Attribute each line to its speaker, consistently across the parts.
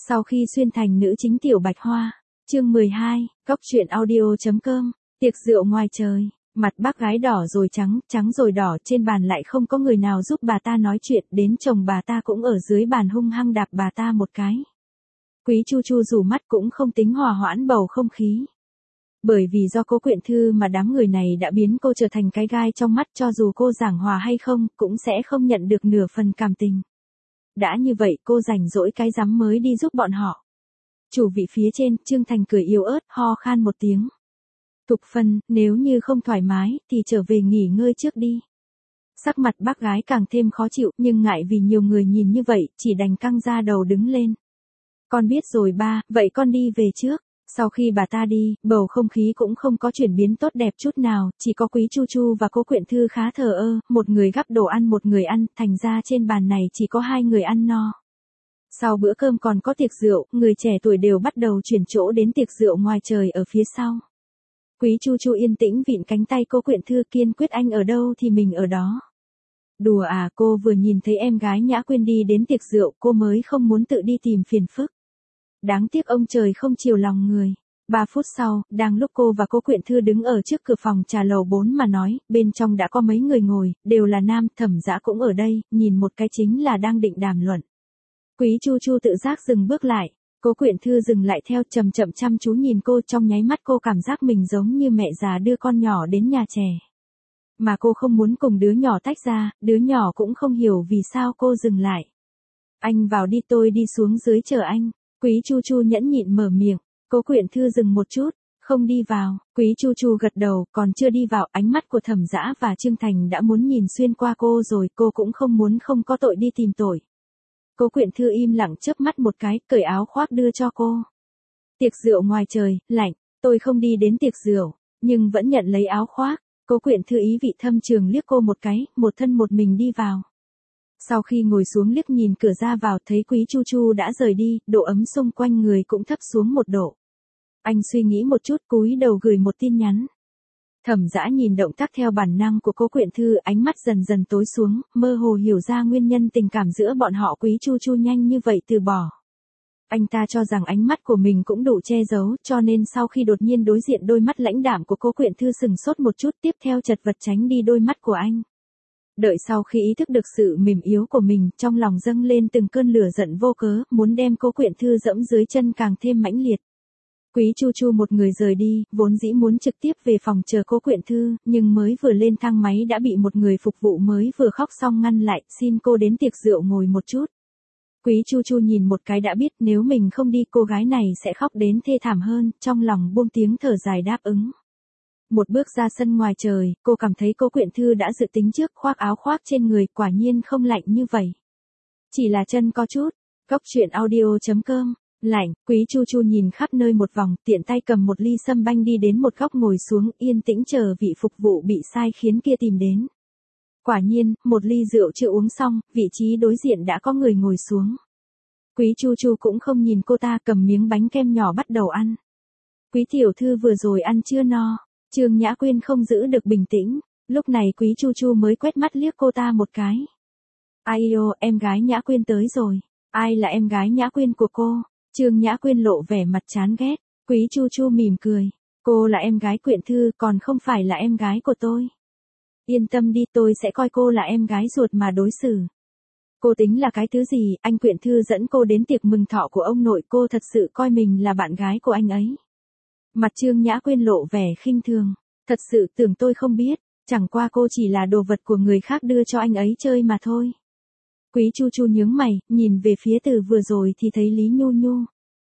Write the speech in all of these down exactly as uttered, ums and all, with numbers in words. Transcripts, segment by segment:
Speaker 1: Sau khi xuyên thành nữ chính Tiểu Bạch Hoa, chương mười hai, cóc truyện audio.com, tiệc rượu ngoài trời, mặt bác gái đỏ rồi trắng, trắng rồi đỏ, trên bàn lại không có người nào giúp bà ta nói chuyện, đến chồng bà ta cũng ở dưới bàn hung hăng đạp bà ta một cái. Quý Chu Chu rủ mắt cũng không tính hòa hoãn bầu không khí. Bởi vì do Cố Quyện Thư mà đám người này đã biến cô trở thành cái gai trong mắt, cho dù cô giảng hòa hay không, cũng sẽ không nhận được nửa phần cảm tình. Đã như vậy cô rảnh rỗi cái rắm mới đi giúp bọn họ. Chủ vị phía trên, Trương Thành cười yếu ớt, ho khan một tiếng. Thục Phân, nếu như không thoải mái, thì trở về nghỉ ngơi trước đi. Sắc mặt bác gái càng thêm khó chịu, nhưng ngại vì nhiều người nhìn như vậy, chỉ đành căng ra đầu đứng lên. Con biết rồi ba, vậy con đi về trước. Sau khi bà ta đi, bầu không khí cũng không có chuyển biến tốt đẹp chút nào, chỉ có Quý Chu Chu và Cố Quyện Thư khá thờ ơ, một người gắp đồ ăn một người ăn, thành ra trên bàn này chỉ có hai người ăn no. Sau bữa cơm còn có tiệc rượu, người trẻ tuổi đều bắt đầu chuyển chỗ đến tiệc rượu ngoài trời ở phía sau. Quý Chu Chu yên tĩnh vịn cánh tay Cố Quyện Thư, kiên quyết anh ở đâu thì mình ở đó. Đùa à, cô vừa nhìn thấy em gái Nhã Quyên đi đến tiệc rượu, cô mới không muốn tự đi tìm phiền phức. Đáng tiếc ông trời không chiều lòng người. Ba phút sau, đang lúc cô và Cố Quyện Thư đứng ở trước cửa phòng trà lầu bốn mà nói, bên trong đã có mấy người ngồi, đều là nam, Thẩm Dã cũng ở đây, nhìn một cái chính là đang định đàm luận. Quý Chu Chu tự giác dừng bước lại, Cố Quyện Thư dừng lại theo, chậm chậm chăm chú nhìn cô, trong nháy mắt cô cảm giác mình giống như mẹ già đưa con nhỏ đến nhà trẻ. Mà cô không muốn cùng đứa nhỏ tách ra, đứa nhỏ cũng không hiểu vì sao cô dừng lại. Anh vào đi, tôi đi xuống dưới chờ anh. Quý Chu Chu nhẫn nhịn mở miệng, Cố Quyện Thư dừng một chút, không đi vào. Quý Chu Chu gật đầu, còn chưa đi vào, ánh mắt của Thẩm Dã và Trương Thành đã muốn nhìn xuyên qua cô rồi, cô cũng không muốn không có tội đi tìm tội. Cố Quyện Thư im lặng chớp mắt một cái, cởi áo khoác đưa cho cô. Tiệc rượu ngoài trời, lạnh, tôi không đi đến tiệc rượu, nhưng vẫn nhận lấy áo khoác. Cố Quyện Thư ý vị thâm trường liếc cô một cái, một thân một mình đi vào. Sau khi ngồi xuống liếc nhìn cửa ra vào, thấy Quý Chu Chu đã rời đi, độ ấm xung quanh người cũng thấp xuống một độ. Anh suy nghĩ một chút, cúi đầu gửi một tin nhắn. Thẩm Dã nhìn động tác theo bản năng của Cố Quyện Thư, ánh mắt dần dần tối xuống, mơ hồ hiểu ra nguyên nhân tình cảm giữa bọn họ. Quý Chu Chu nhanh như vậy từ bỏ. Anh ta cho rằng ánh mắt của mình cũng đủ che giấu, cho nên sau khi đột nhiên đối diện đôi mắt lãnh đạm của Cố Quyện Thư sừng sốt một chút, tiếp theo chật vật tránh đi đôi mắt của anh. Đợi sau khi ý thức được sự mềm yếu của mình, trong lòng dâng lên từng cơn lửa giận vô cớ, muốn đem Cố Quyện Thư dẫm dưới chân càng thêm mãnh liệt. Quý Chu Chu một người rời đi, vốn dĩ muốn trực tiếp về phòng chờ Cố Quyện Thư, nhưng mới vừa lên thang máy đã bị một người phục vụ mới vừa khóc xong ngăn lại, xin cô đến tiệc rượu ngồi một chút. Quý Chu Chu nhìn một cái đã biết nếu mình không đi cô gái này sẽ khóc đến thê thảm hơn, trong lòng buông tiếng thở dài đáp ứng. Một bước ra sân ngoài trời, cô cảm thấy Cố Quyện Thư đã dự tính trước, khoác áo khoác trên người, quả nhiên không lạnh như vậy. Chỉ là chân có chút. Cóc truyện audio.com, lạnh. Quý Chu Chu nhìn khắp nơi một vòng, tiện tay cầm một ly sâm banh đi đến một góc ngồi xuống, yên tĩnh chờ vị phục vụ bị sai khiến kia tìm đến. Quả nhiên, một ly rượu chưa uống xong, vị trí đối diện đã có người ngồi xuống. Quý Chu Chu cũng không nhìn cô ta, cầm miếng bánh kem nhỏ bắt đầu ăn. Quý tiểu thư vừa rồi ăn chưa no? Trương Nhã Quyên không giữ được bình tĩnh, lúc này Quý Chu Chu mới quét mắt liếc cô ta một cái. Ai ô, em gái Nhã Quyên tới rồi. Ai là em gái Nhã Quyên của cô? Trương Nhã Quyên lộ vẻ mặt chán ghét. Quý Chu Chu mỉm cười. Cô là em gái Quyện Thư, còn không phải là em gái của tôi. Yên tâm đi, tôi sẽ coi cô là em gái ruột mà đối xử. Cô tính là cái thứ gì? Anh Quyện Thư dẫn cô đến tiệc mừng thọ của ông nội, cô thật sự coi mình là bạn gái của anh ấy. Mặt Trương Nhã Quyên lộ vẻ khinh thường. Thật sự tưởng tôi không biết, chẳng qua cô chỉ là đồ vật của người khác đưa cho anh ấy chơi mà thôi. Quý Chu Chu nhướng mày, nhìn về phía từ vừa rồi thì thấy Lý Nhu Nhu.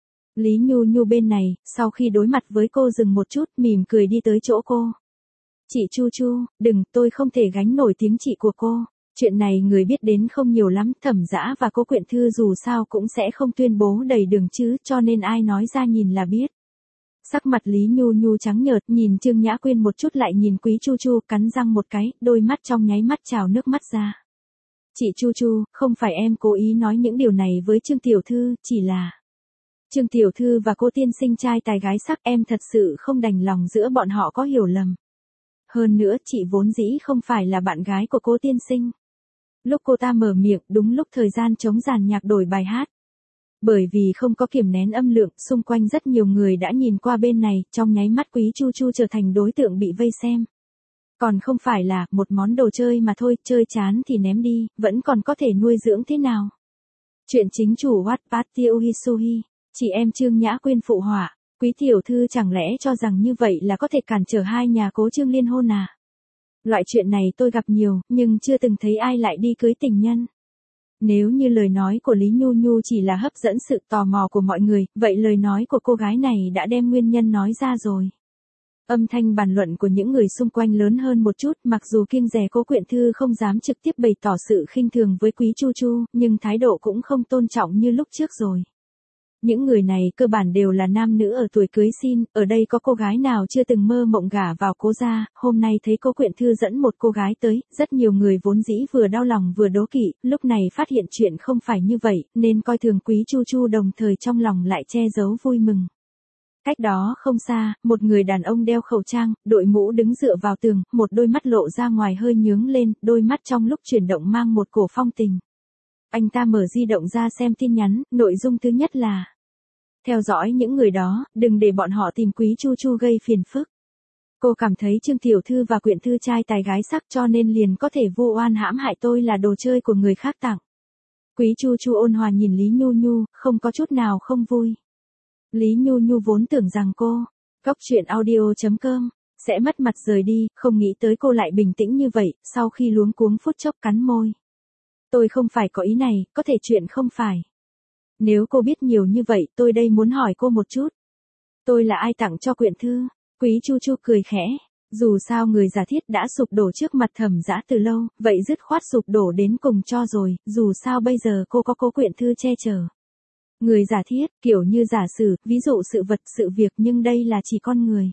Speaker 1: Lý Nhu Nhu bên này, sau khi đối mặt với cô dừng một chút, mỉm cười đi tới chỗ cô. Chị Chu Chu, đừng, tôi không thể gánh nổi tiếng chị của cô. Chuyện này người biết đến không nhiều lắm, Thẩm Dã và Cố Quyện Thư dù sao cũng sẽ không tuyên bố đầy đường chứ, cho nên ai nói ra nhìn là biết. Sắc mặt Lý Nhu Nhu trắng nhợt, nhìn Trương Nhã Quyên một chút lại nhìn Quý Chu Chu, cắn răng một cái, đôi mắt trong nháy mắt trào nước mắt ra. Chị Chu Chu, không phải em cố ý nói những điều này với Trương Tiểu Thư, chỉ là... Trương Tiểu Thư và Cố tiên sinh trai tài gái sắc, em thật sự không đành lòng giữa bọn họ có hiểu lầm. Hơn nữa, chị vốn dĩ không phải là bạn gái của Cố tiên sinh. Lúc cô ta mở miệng, đúng lúc thời gian trống dàn nhạc đổi bài hát. Bởi vì không có kiềm nén âm lượng, xung quanh rất nhiều người đã nhìn qua bên này, trong nháy mắt Quý Chu Chu trở thành đối tượng bị vây xem. Còn không phải là một món đồ chơi mà thôi, chơi chán thì ném đi, vẫn còn có thể nuôi dưỡng thế nào. Chuyện chính chủ Wattpad Tiêu Hisuhi, chị em Trương Nhã Quyên phụ họa, Quý tiểu thư chẳng lẽ cho rằng như vậy là có thể cản trở hai nhà Cố Trương liên hôn à? Loại chuyện này tôi gặp nhiều, nhưng chưa từng thấy ai lại đi cưới tình nhân. Nếu như lời nói của Lý Nhu Nhu chỉ là hấp dẫn sự tò mò của mọi người, vậy lời nói của cô gái này đã đem nguyên nhân nói ra rồi. Âm thanh bàn luận của những người xung quanh lớn hơn một chút, mặc dù kiêng dè Cố Quyện Thư không dám trực tiếp bày tỏ sự khinh thường với Quý Chu Chu, nhưng thái độ cũng không tôn trọng như lúc trước rồi. Những người này cơ bản đều là nam nữ ở tuổi cưới xin, ở đây có cô gái nào chưa từng mơ mộng gả vào Cố gia, hôm nay thấy Cố Quyện Thư dẫn một cô gái tới, rất nhiều người vốn dĩ vừa đau lòng vừa đố kỵ, lúc này phát hiện chuyện không phải như vậy, nên coi thường Quý Chu Chu đồng thời trong lòng lại che giấu vui mừng. Cách đó không xa, một người đàn ông đeo khẩu trang, đội mũ đứng dựa vào tường, một đôi mắt lộ ra ngoài hơi nhướng lên, đôi mắt trong lúc chuyển động mang một cổ phong tình. Anh ta mở di động ra xem tin nhắn, nội dung thứ nhất là: theo dõi những người đó, đừng để bọn họ tìm Quý Chu Chu gây phiền phức. Cô cảm thấy Trương tiểu thư và Quyện Thư trai tài gái sắc cho nên liền có thể vu oan hãm hại tôi là đồ chơi của người khác tặng. Quý Chu Chu ôn hòa nhìn Lý Nhu Nhu, không có chút nào không vui. Lý Nhu Nhu vốn tưởng rằng cô, Cóc Truyện Audio chấm com, sẽ mất mặt rời đi, không nghĩ tới cô lại bình tĩnh như vậy, sau khi luống cuống phút chốc cắn môi. Tôi không phải có ý này, có thể chuyện không phải. Nếu cô biết nhiều như vậy, tôi đây muốn hỏi cô một chút. Tôi là ai tặng cho Quyện Thư? Quý Chu Chu cười khẽ. Dù sao người giả thiết đã sụp đổ trước mặt Thẩm Dã từ lâu, vậy dứt khoát sụp đổ đến cùng cho rồi, dù sao bây giờ cô có Cố Quyện Thư che chở. Người giả thiết, kiểu như giả sử, ví dụ sự vật sự việc nhưng đây là chỉ con người.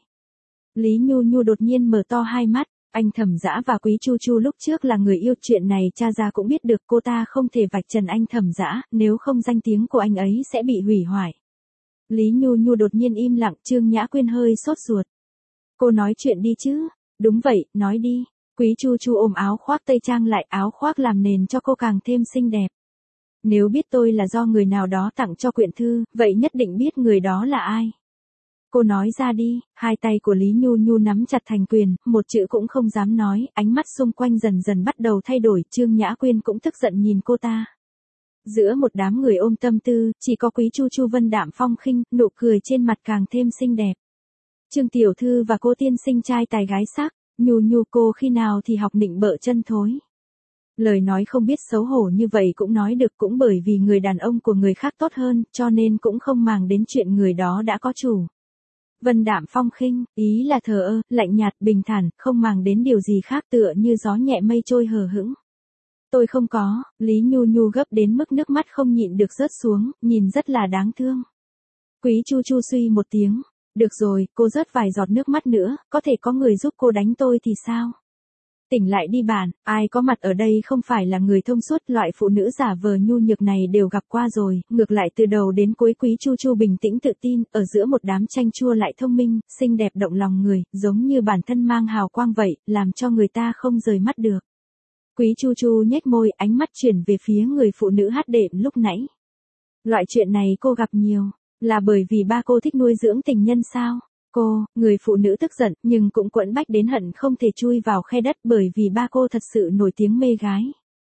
Speaker 1: Lý Nhu Nhu đột nhiên mở to hai mắt, anh Thẩm Dã và Quý Chu Chu lúc trước là người yêu, chuyện này cha ra cũng biết được, cô ta không thể vạch trần anh Thẩm Dã, nếu không danh tiếng của anh ấy sẽ bị hủy hoại. Lý Nhu Nhu đột nhiên im lặng, Trương Nhã Quyên hơi sốt ruột. Cô nói chuyện đi chứ. Đúng vậy, nói đi. Quý Chu Chu ôm áo khoác tây trang lại, áo khoác làm nền cho cô càng thêm xinh đẹp. Nếu biết tôi là do người nào đó tặng cho Quyện Thư, vậy nhất định biết người đó là ai. Cô nói ra đi. Hai tay của Lý Nhu Nhu nắm chặt thành quyền, một chữ cũng không dám nói, ánh mắt xung quanh dần dần bắt đầu thay đổi, Trương Nhã Quyên cũng tức giận nhìn cô ta. Giữa một đám người ôm tâm tư, chỉ có Quý Chu Chu vân đạm phong khinh, nụ cười trên mặt càng thêm xinh đẹp. Trương tiểu thư và Cố tiên sinh trai tài gái sắc, Nhu Nhu cô khi nào thì học nịnh bợ chân thối. Lời nói không biết xấu hổ như vậy cũng nói được, cũng bởi vì người đàn ông của người khác tốt hơn, cho nên cũng không màng đến chuyện người đó đã có chủ. Vân đạm phong khinh, ý là thờ ơ, lạnh nhạt, bình thản, không màng đến điều gì khác, tựa như gió nhẹ mây trôi hờ hững. Tôi không có. Lý Nhu Nhu gấp đến mức nước mắt không nhịn được rớt xuống, nhìn rất là đáng thương. Quý Chu Chu suy một tiếng. Được rồi, cô rớt vài giọt nước mắt nữa, có thể có người giúp cô đánh tôi thì sao? Tỉnh lại đi bạn, ai có mặt ở đây không phải là người thông suốt, loại phụ nữ giả vờ nhu nhược này đều gặp qua rồi, ngược lại từ đầu đến cuối Quý Chu Chu bình tĩnh tự tin, ở giữa một đám chanh chua lại thông minh, xinh đẹp động lòng người, giống như bản thân mang hào quang vậy, làm cho người ta không rời mắt được. Quý Chu Chu nhếch môi, ánh mắt chuyển về phía người phụ nữ hát đệm lúc nãy. Loại chuyện này cô gặp nhiều, là bởi vì ba cô thích nuôi dưỡng tình nhân sao? Cô, người phụ nữ tức giận, nhưng cũng quẫn bách đến hận không thể chui vào khe đất, bởi vì ba cô thật sự nổi tiếng mê gái.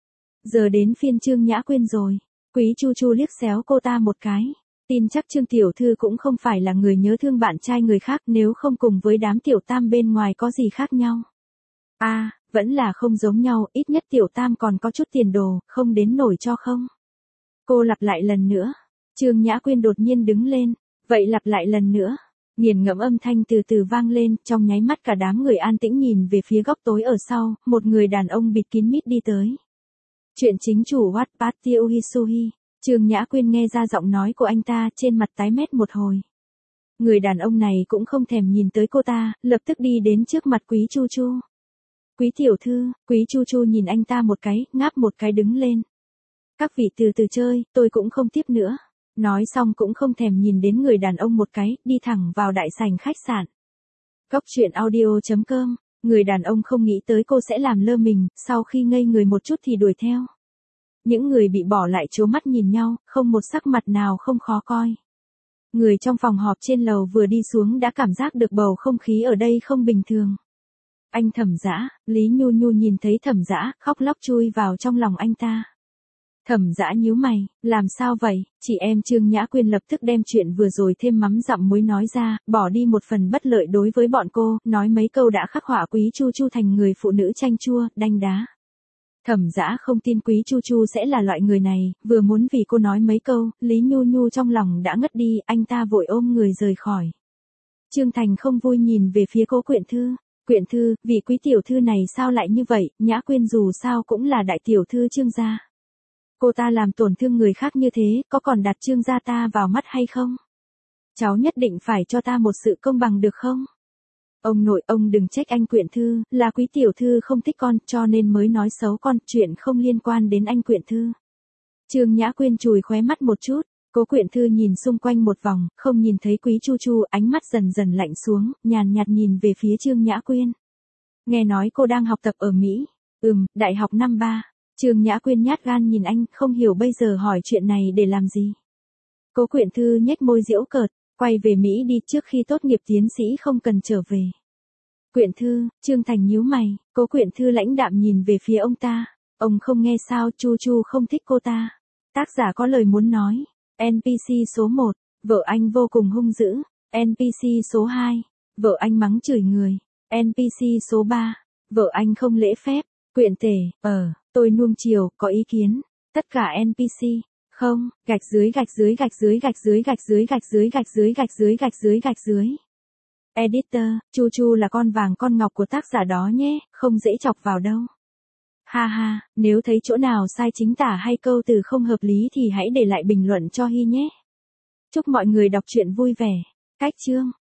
Speaker 1: Giờ đến phiên Trương Nhã Quyên rồi. Quý Chu Chu liếc xéo cô ta một cái. Tin chắc Trương tiểu thư cũng không phải là người nhớ thương bạn trai người khác, nếu không cùng với đám tiểu tam bên ngoài có gì khác nhau. A, à, vẫn là không giống nhau, ít nhất tiểu tam còn có chút tiền đồ, không đến nổi cho không. Cô lặp lại lần nữa. Trương Nhã Quyên đột nhiên đứng lên. Vậy lặp lại lần nữa. Nghiền ngẫm âm thanh từ từ vang lên, trong nháy mắt cả đám người an tĩnh nhìn về phía góc tối ở sau, một người đàn ông bịt kín mít đi tới. Chuyện chính chủ Wattpad Tiêu Hisuhi, Trương Nhã Quyên nghe ra giọng nói của anh ta, trên mặt tái mét một hồi. Người đàn ông này cũng không thèm nhìn tới cô ta, lập tức đi đến trước mặt Quý Chu Chu. Quý tiểu thư. Quý Chu Chu nhìn anh ta một cái, ngáp một cái đứng lên. Các vị từ từ chơi, tôi cũng không tiếp nữa. Nói xong cũng không thèm nhìn đến người đàn ông một cái, đi thẳng vào đại sảnh khách sạn. Cóc Truyện Audio chấm com, người đàn ông không nghĩ tới cô sẽ làm lơ mình, sau khi ngây người một chút thì đuổi theo. Những người bị bỏ lại trố mắt nhìn nhau, không một sắc mặt nào không khó coi. Người trong phòng họp trên lầu vừa đi xuống đã cảm giác được bầu không khí ở đây không bình thường. Anh Thẩm Dã, Lý Nhu Nhu nhìn thấy Thẩm Dã, khóc lóc chui vào trong lòng anh ta. Thẩm Dã nhíu mày, làm sao vậy? Chị em Trương Nhã Quyên lập tức đem chuyện vừa rồi thêm mắm dặm muối nói ra, bỏ đi một phần bất lợi đối với bọn cô, nói mấy câu đã khắc họa Quý Chu Chu thành người phụ nữ chanh chua, đanh đá. Thẩm Dã không tin Quý Chu Chu sẽ là loại người này, vừa muốn vì cô nói mấy câu, Lý Nhu Nhu trong lòng đã ngất đi, anh ta vội ôm người rời khỏi. Trương Thành không vui nhìn về phía Cố Quyện Thư. Quyện Thư, vị Quý tiểu thư này sao lại như vậy, Nhã Quyên dù sao cũng là đại tiểu thư Trương gia. Cô ta làm tổn thương người khác như thế, có còn đặt Trương gia ta vào mắt hay không? Cháu nhất định phải cho ta một sự công bằng được không? Ông nội, ông đừng trách anh Quyện Thư, là Quý tiểu thư không thích con, cho nên mới nói xấu con, chuyện không liên quan đến anh Quyện Thư. Trương Nhã Quyên chùi khóe mắt một chút, Cố Quyện Thư nhìn xung quanh một vòng, không nhìn thấy Quý Chu Chu, ánh mắt dần dần lạnh xuống, nhàn nhạt nhìn về phía Trương Nhã Quyên. Nghe nói cô đang học tập ở Mỹ. Ừm, đại học năm ba. Trương Nhã Quyên nhát gan nhìn anh, không hiểu bây giờ hỏi chuyện này để làm gì. Cố Quyện Thư nhếch môi giễu cợt, quay về Mỹ đi, trước khi tốt nghiệp tiến sĩ không cần trở về. Quyện Thư, Trương Thành nhíu mày, Cố Quyện Thư lãnh đạm nhìn về phía ông ta. Ông không nghe sao, Chu Chu không thích cô ta. Tác giả có lời muốn nói. en pê xê số một, vợ anh vô cùng hung dữ. en pê xê số hai, vợ anh mắng chửi người. en pê xê số ba, vợ anh không lễ phép. Quyện Tề, ờ, tôi nuông chiều, có ý kiến. Tất cả en pê xê, không, gạch dưới gạch dưới gạch dưới gạch dưới gạch dưới gạch dưới gạch dưới gạch dưới gạch dưới gạch dưới. Editor, Chu Chu là con vàng con ngọc của tác giả đó nhé, không dễ chọc vào đâu. Ha ha, nếu thấy chỗ nào sai chính tả hay câu từ không hợp lý thì hãy để lại bình luận cho Hy nhé. Chúc mọi người đọc truyện vui vẻ. Cách chương